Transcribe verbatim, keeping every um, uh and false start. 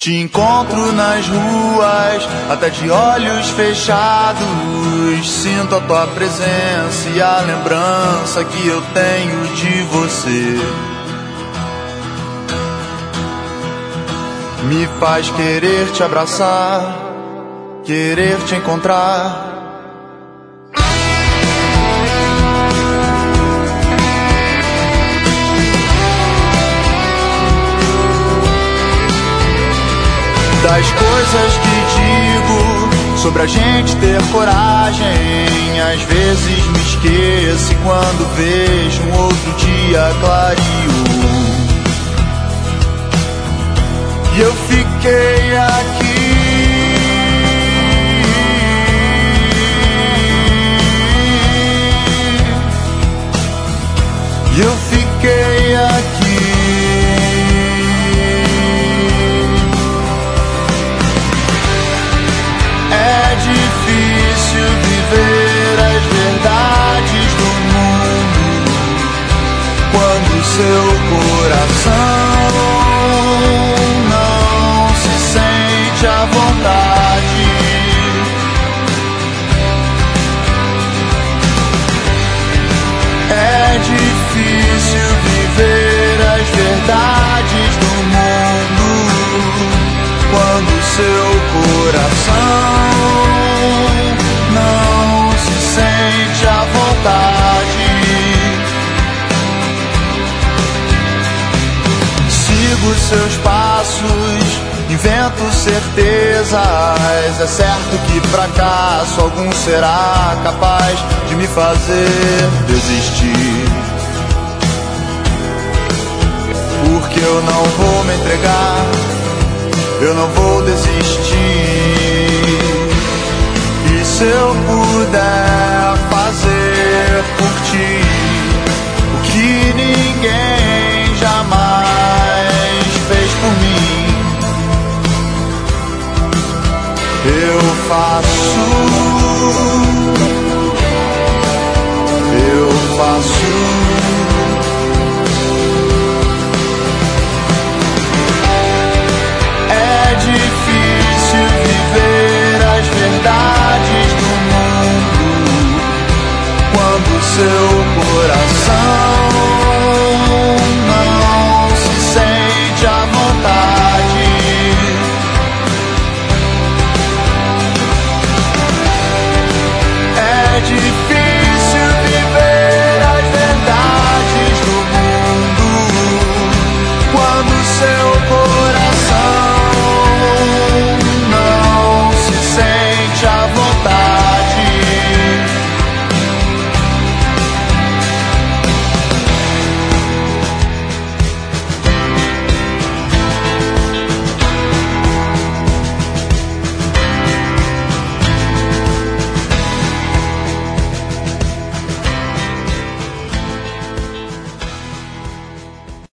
Te encontro nas ruas, até de olhos fechados. Sinto a tua presença e a lembrança que eu tenho de você. Me faz querer te abraçar, querer te encontrar. Das coisas que digo sobre a gente ter coragem, às vezes me esqueço e quando vejo um outro dia clareou. E eu fiquei aqui E eu fiquei aqui É difícil viver as verdades do mundo quando seu coração não se sente à vontade. É difícil viver as verdades do mundo quando seu coração não se sente à vontade. Sigo seus passos, invento certezas. É certo que fracasso algum será capaz de me fazer desistir. Porque eu não vou me entregar, eu não vou desistir. E se eu puder fazer por ti o que ninguém jamais fez por mim, eu faço, eu faço.